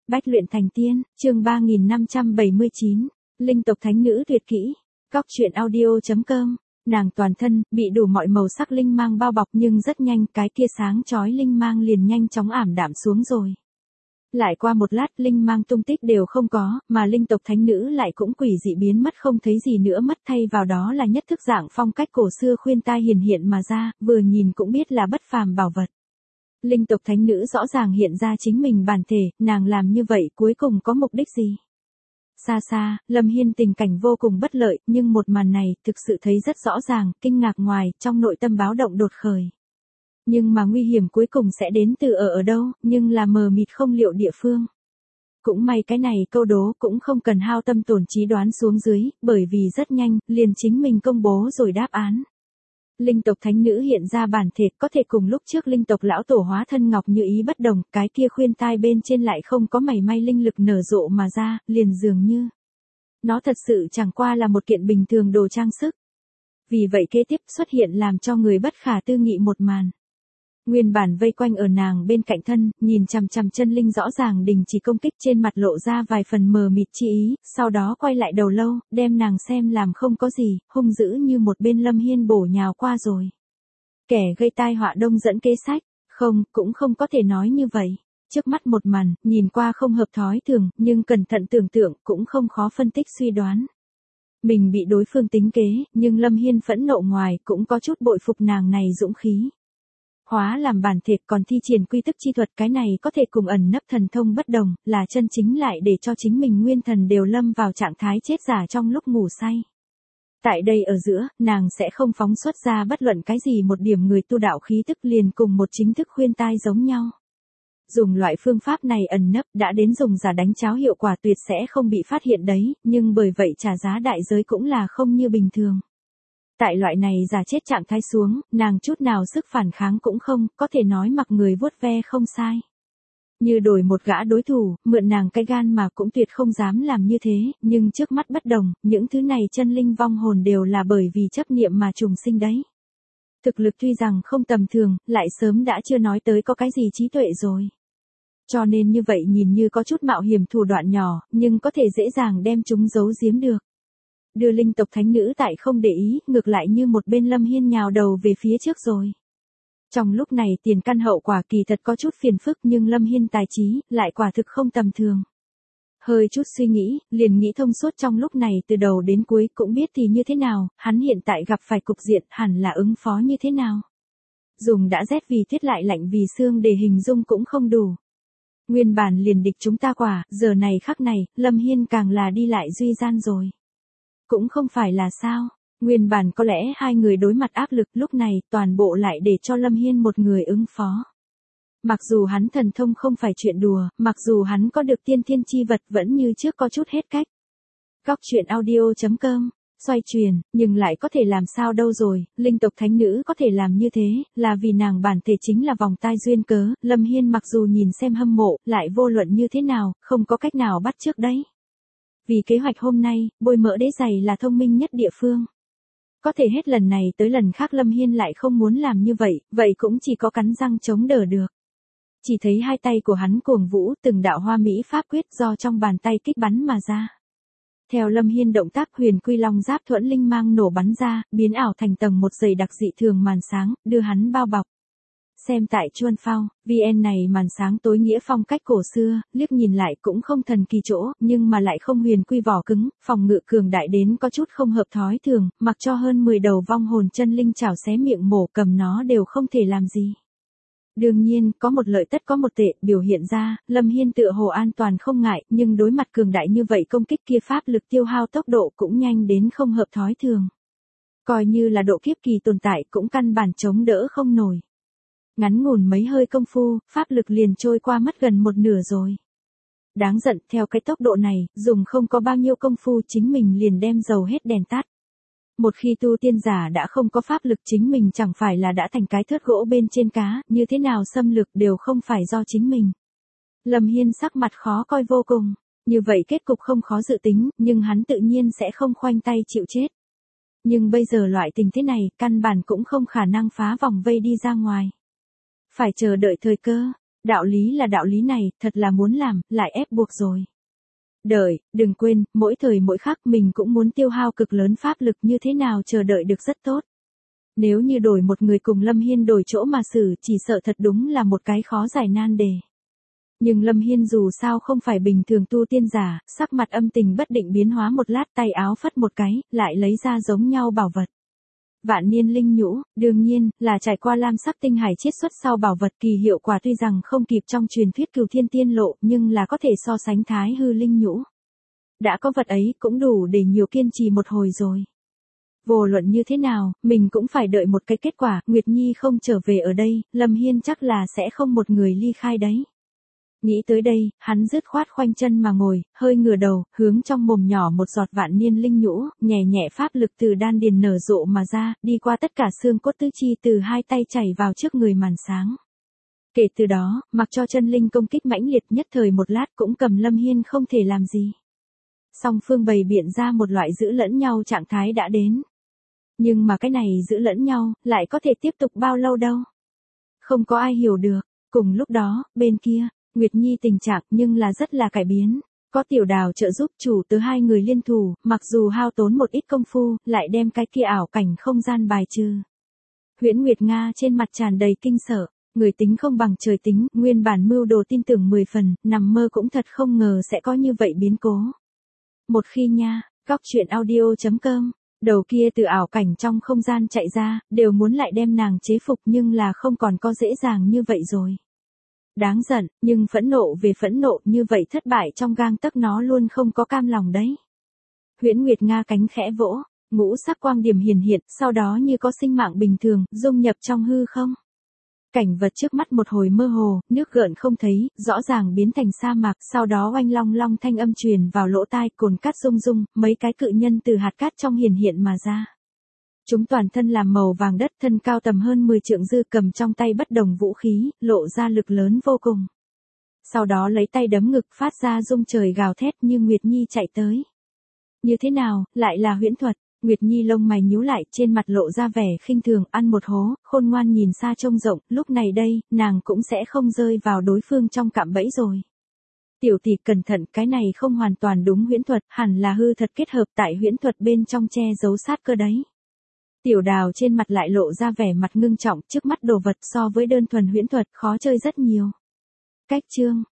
Bách luyện thành tiên, chương 3579, linh tộc thánh nữ tuyệt kỹ. Góc truyện audio.com. Nàng toàn thân bị đủ mọi màu sắc linh mang bao bọc, nhưng rất nhanh cái kia sáng chói linh mang liền nhanh chóng ảm đạm xuống rồi. Lại qua một lát, linh mang tung tích đều không có, mà linh tộc thánh nữ lại cũng quỷ dị biến mất không thấy gì nữa, mất thay vào đó là nhất thức dạng phong cách cổ xưa khuyên tai hiển hiện mà ra, vừa nhìn cũng biết là bất phàm bảo vật. Linh tộc thánh nữ rõ ràng hiện ra chính mình bản thể, nàng làm như vậy cuối cùng có mục đích gì? Xa xa, Lâm Hiên tình cảnh vô cùng bất lợi, nhưng một màn này thực sự thấy rất rõ ràng, kinh ngạc ngoài, trong nội tâm báo động đột khởi. Nhưng mà nguy hiểm cuối cùng sẽ đến từ ở đâu, nhưng là mờ mịt không liệu địa phương. Cũng may cái này câu đố cũng không cần hao tâm tổn trí đoán xuống dưới, bởi vì rất nhanh, liền chính mình công bố rồi đáp án. Linh tộc thánh nữ hiện ra bản thể, có thể cùng lúc trước linh tộc lão tổ hóa thân ngọc như ý bất đồng, cái kia khuyên tai bên trên lại không có mảy may linh lực nở rộ mà ra, liền dường như nó thật sự chẳng qua là một kiện bình thường đồ trang sức. Vì vậy kế tiếp xuất hiện làm cho người bất khả tư nghị một màn. Nguyên bản vây quanh ở nàng bên cạnh thân, nhìn chằm chằm chân linh rõ ràng đình chỉ công kích, trên mặt lộ ra vài phần mờ mịt chi ý, sau đó quay lại đầu lâu, đem nàng xem làm không có gì, hung dữ như một bên Lâm Hiên bổ nhào qua rồi. Kẻ gây tai họa đông dẫn kế sách, không, cũng không có thể nói như vậy. Trước mắt một màn, nhìn qua không hợp thói thường, nhưng cẩn thận tưởng tượng cũng không khó phân tích suy đoán. Mình bị đối phương tính kế, nhưng Lâm Hiên phẫn nộ ngoài cũng có chút bội phục nàng này dũng khí. Hóa làm bản thể còn thi triển quy tức chi thuật, cái này có thể cùng ẩn nấp thần thông bất đồng, là chân chính lại để cho chính mình nguyên thần đều lâm vào trạng thái chết giả trong lúc ngủ say. Tại đây ở giữa, nàng sẽ không phóng xuất ra bất luận cái gì một điểm người tu đạo khí tức, liền cùng một chính thức khuyên tai giống nhau. Dùng loại phương pháp này ẩn nấp đã đến dùng giả đánh cháo hiệu quả tuyệt sẽ không bị phát hiện đấy, nhưng bởi vậy trả giá đại giới cũng là không như bình thường. Tại loại này giả chết trạng thái xuống, nàng chút nào sức phản kháng cũng không, có thể nói mặc người vuốt ve không sai. Như đổi một gã đối thủ, mượn nàng cái gan mà cũng tuyệt không dám làm như thế, nhưng trước mắt bất đồng, những thứ này chân linh vong hồn đều là bởi vì chấp niệm mà trùng sinh đấy. Thực lực tuy rằng không tầm thường, lại sớm đã chưa nói tới có cái gì trí tuệ rồi. Cho nên như vậy nhìn như có chút mạo hiểm thủ đoạn nhỏ, nhưng có thể dễ dàng đem chúng giấu giếm được. Đưa linh tộc thánh nữ tại không để ý, ngược lại như một bên Lâm Hiên nhào đầu về phía trước rồi. Trong lúc này tiền căn hậu quả kỳ thật có chút phiền phức, nhưng Lâm Hiên tài trí lại quả thực không tầm thường. Hơi chút suy nghĩ, liền nghĩ thông suốt, trong lúc này từ đầu đến cuối cũng biết thì như thế nào, hắn hiện tại gặp phải cục diện hẳn là ứng phó như thế nào. Dùng đã rét vì tuyết lại lạnh vì xương để hình dung cũng không đủ. Nguyên bản liền địch chúng ta quả, giờ này khắc này, Lâm Hiên càng là đi lại duy gian rồi. Cũng không phải là sao, nguyên bản có lẽ hai người đối mặt áp lực, lúc này toàn bộ lại để cho Lâm Hiên một người ứng phó. Mặc dù hắn thần thông không phải chuyện đùa, mặc dù hắn có được tiên thiên chi vật vẫn như trước có chút hết cách. Góc truyện audio.com, xoay truyền, nhưng lại có thể làm sao đâu rồi, linh tộc thánh nữ có thể làm như thế, là vì nàng bản thể chính là vòng tai duyên cớ, Lâm Hiên mặc dù nhìn xem hâm mộ, lại vô luận như thế nào, không có cách nào bắt chước đấy. Vì kế hoạch hôm nay, bôi mỡ đế giày là thông minh nhất địa phương. Có thể hết lần này tới lần khác Lâm Hiên lại không muốn làm như vậy, vậy cũng chỉ có cắn răng chống đỡ được. Chỉ thấy hai tay của hắn cuồng vũ, từng đạo hoa mỹ pháp quyết do trong bàn tay kích bắn mà ra. Theo Lâm Hiên động tác, huyền quy long giáp thuẫn linh mang nổ bắn ra, biến ảo thành tầng một dày đặc dị thường màn sáng, đưa hắn bao bọc. Xem tại Chuan Phao, VN này màn sáng tối nghĩa phong cách cổ xưa, liếc nhìn lại cũng không thần kỳ chỗ, nhưng mà lại không huyền quy vỏ cứng, phòng ngự cường đại đến có chút không hợp thói thường, mặc cho hơn 10 đầu vong hồn chân linh chảo xé miệng mổ cầm nó đều không thể làm gì. Đương nhiên, có một lợi tất có một tệ, biểu hiện ra, Lâm Hiên tựa hồ an toàn không ngại, nhưng đối mặt cường đại như vậy công kích kia pháp lực tiêu hao tốc độ cũng nhanh đến không hợp thói thường. Coi như là độ kiếp kỳ tồn tại cũng căn bản chống đỡ không nổi. Ngắn ngủn mấy hơi công phu, pháp lực liền trôi qua mất gần một nửa rồi. Đáng giận, theo cái tốc độ này, dùng không có bao nhiêu công phu chính mình liền đem dầu hết đèn tắt. Một khi tu tiên giả đã không có pháp lực, chính mình chẳng phải là đã thành cái thớt gỗ bên trên cá, như thế nào xâm lược đều không phải do chính mình. Lâm Hiên sắc mặt khó coi vô cùng, như vậy kết cục không khó dự tính, nhưng hắn tự nhiên sẽ không khoanh tay chịu chết. Nhưng bây giờ loại tình thế này, căn bản cũng không khả năng phá vòng vây đi ra ngoài. Phải chờ đợi thời cơ. Đạo lý là đạo lý này, thật là muốn làm, lại ép buộc rồi. Đợi, đừng quên, mỗi thời mỗi khắc mình cũng muốn tiêu hao cực lớn pháp lực như thế nào chờ đợi được rất tốt. Nếu như đổi một người cùng Lâm Hiên đổi chỗ mà xử, chỉ sợ thật đúng là một cái khó giải nan đề. Nhưng Lâm Hiên dù sao không phải bình thường tu tiên giả, sắc mặt âm tình bất định biến hóa một lát, tay áo phất một cái, lại lấy ra giống nhau bảo vật. Vạn niên linh nhũ, đương nhiên, là trải qua lam sắc tinh hải chiết xuất sau bảo vật, kỳ hiệu quả tuy rằng không kịp trong truyền thuyết Cửu Thiên Tiên Lộ, nhưng là có thể so sánh thái hư linh nhũ. Đã có vật ấy, cũng đủ để nhiều kiên trì một hồi rồi. Vô luận như thế nào, mình cũng phải đợi một cái kết quả, Nguyệt Nhi không trở về ở đây, Lâm Hiên chắc là sẽ không một người ly khai đấy. Nghĩ tới đây, hắn dứt khoát khoanh chân mà ngồi, hơi ngửa đầu, hướng trong mồm nhỏ một giọt vạn niên linh nhũ, nhẹ nhẹ pháp lực từ đan điền nở rộ mà ra, đi qua tất cả xương cốt tứ chi từ hai tay chảy vào trước người màn sáng. Kể từ đó, mặc cho chân linh công kích mãnh liệt nhất thời một lát cũng cầm Lâm Hiên không thể làm gì. Song phương bày biện ra một loại giữ lẫn nhau trạng thái đã đến. Nhưng mà cái này giữ lẫn nhau, lại có thể tiếp tục bao lâu đâu. Không có ai hiểu được. Cùng lúc đó, bên kia, Nguyệt Nhi tình trạng nhưng là rất là cải biến. Có Tiểu Đào trợ giúp chủ từ hai người liên thủ, mặc dù hao tốn một ít công phu, lại đem cái kia ảo cảnh không gian bài trừ. Huyễn Nguyệt Nga trên mặt tràn đầy kinh sợ, người tính không bằng trời tính, nguyên bản mưu đồ tin tưởng 10 phần, nằm mơ cũng thật không ngờ sẽ có như vậy biến cố. Một khi nha, góc truyện audio.com, đầu kia từ ảo cảnh trong không gian chạy ra, đều muốn lại đem nàng chế phục nhưng là không còn có dễ dàng như vậy rồi. Đáng giận, nhưng phẫn nộ về phẫn nộ như vậy thất bại trong gang tấc nó luôn không có cam lòng đấy. Huyễn Nguyệt Nga cánh khẽ vỗ, ngũ sắc quang điểm hiển hiện, sau đó như có sinh mạng bình thường, dung nhập trong hư không. Cảnh vật trước mắt một hồi mơ hồ, nước gợn không thấy, rõ ràng biến thành sa mạc, sau đó oanh long long thanh âm truyền vào lỗ tai, cồn cát rung rung, mấy cái cự nhân từ hạt cát trong hiển hiện mà ra. Chúng toàn thân làm màu vàng đất, thân cao tầm hơn 10 trượng dư, cầm trong tay bất đồng vũ khí, lộ ra lực lớn vô cùng. Sau đó lấy tay đấm ngực phát ra rung trời gào thét như Nguyệt Nhi chạy tới. Như thế nào, lại là huyễn thuật? Nguyệt Nhi lông mày nhíu lại, trên mặt lộ ra vẻ khinh thường, ăn một hố, khôn ngoan nhìn xa trông rộng, lúc này đây, nàng cũng sẽ không rơi vào đối phương trong cạm bẫy rồi. Tiểu tỷ cẩn thận, cái này không hoàn toàn đúng huyễn thuật, hẳn là hư thật kết hợp tại huyễn thuật bên trong che giấu sát cơ đấy. Tiểu Đào trên mặt lại lộ ra vẻ mặt ngưng trọng, trước mắt đồ vật so với đơn thuần huyễn thuật khó chơi rất nhiều. Cách chương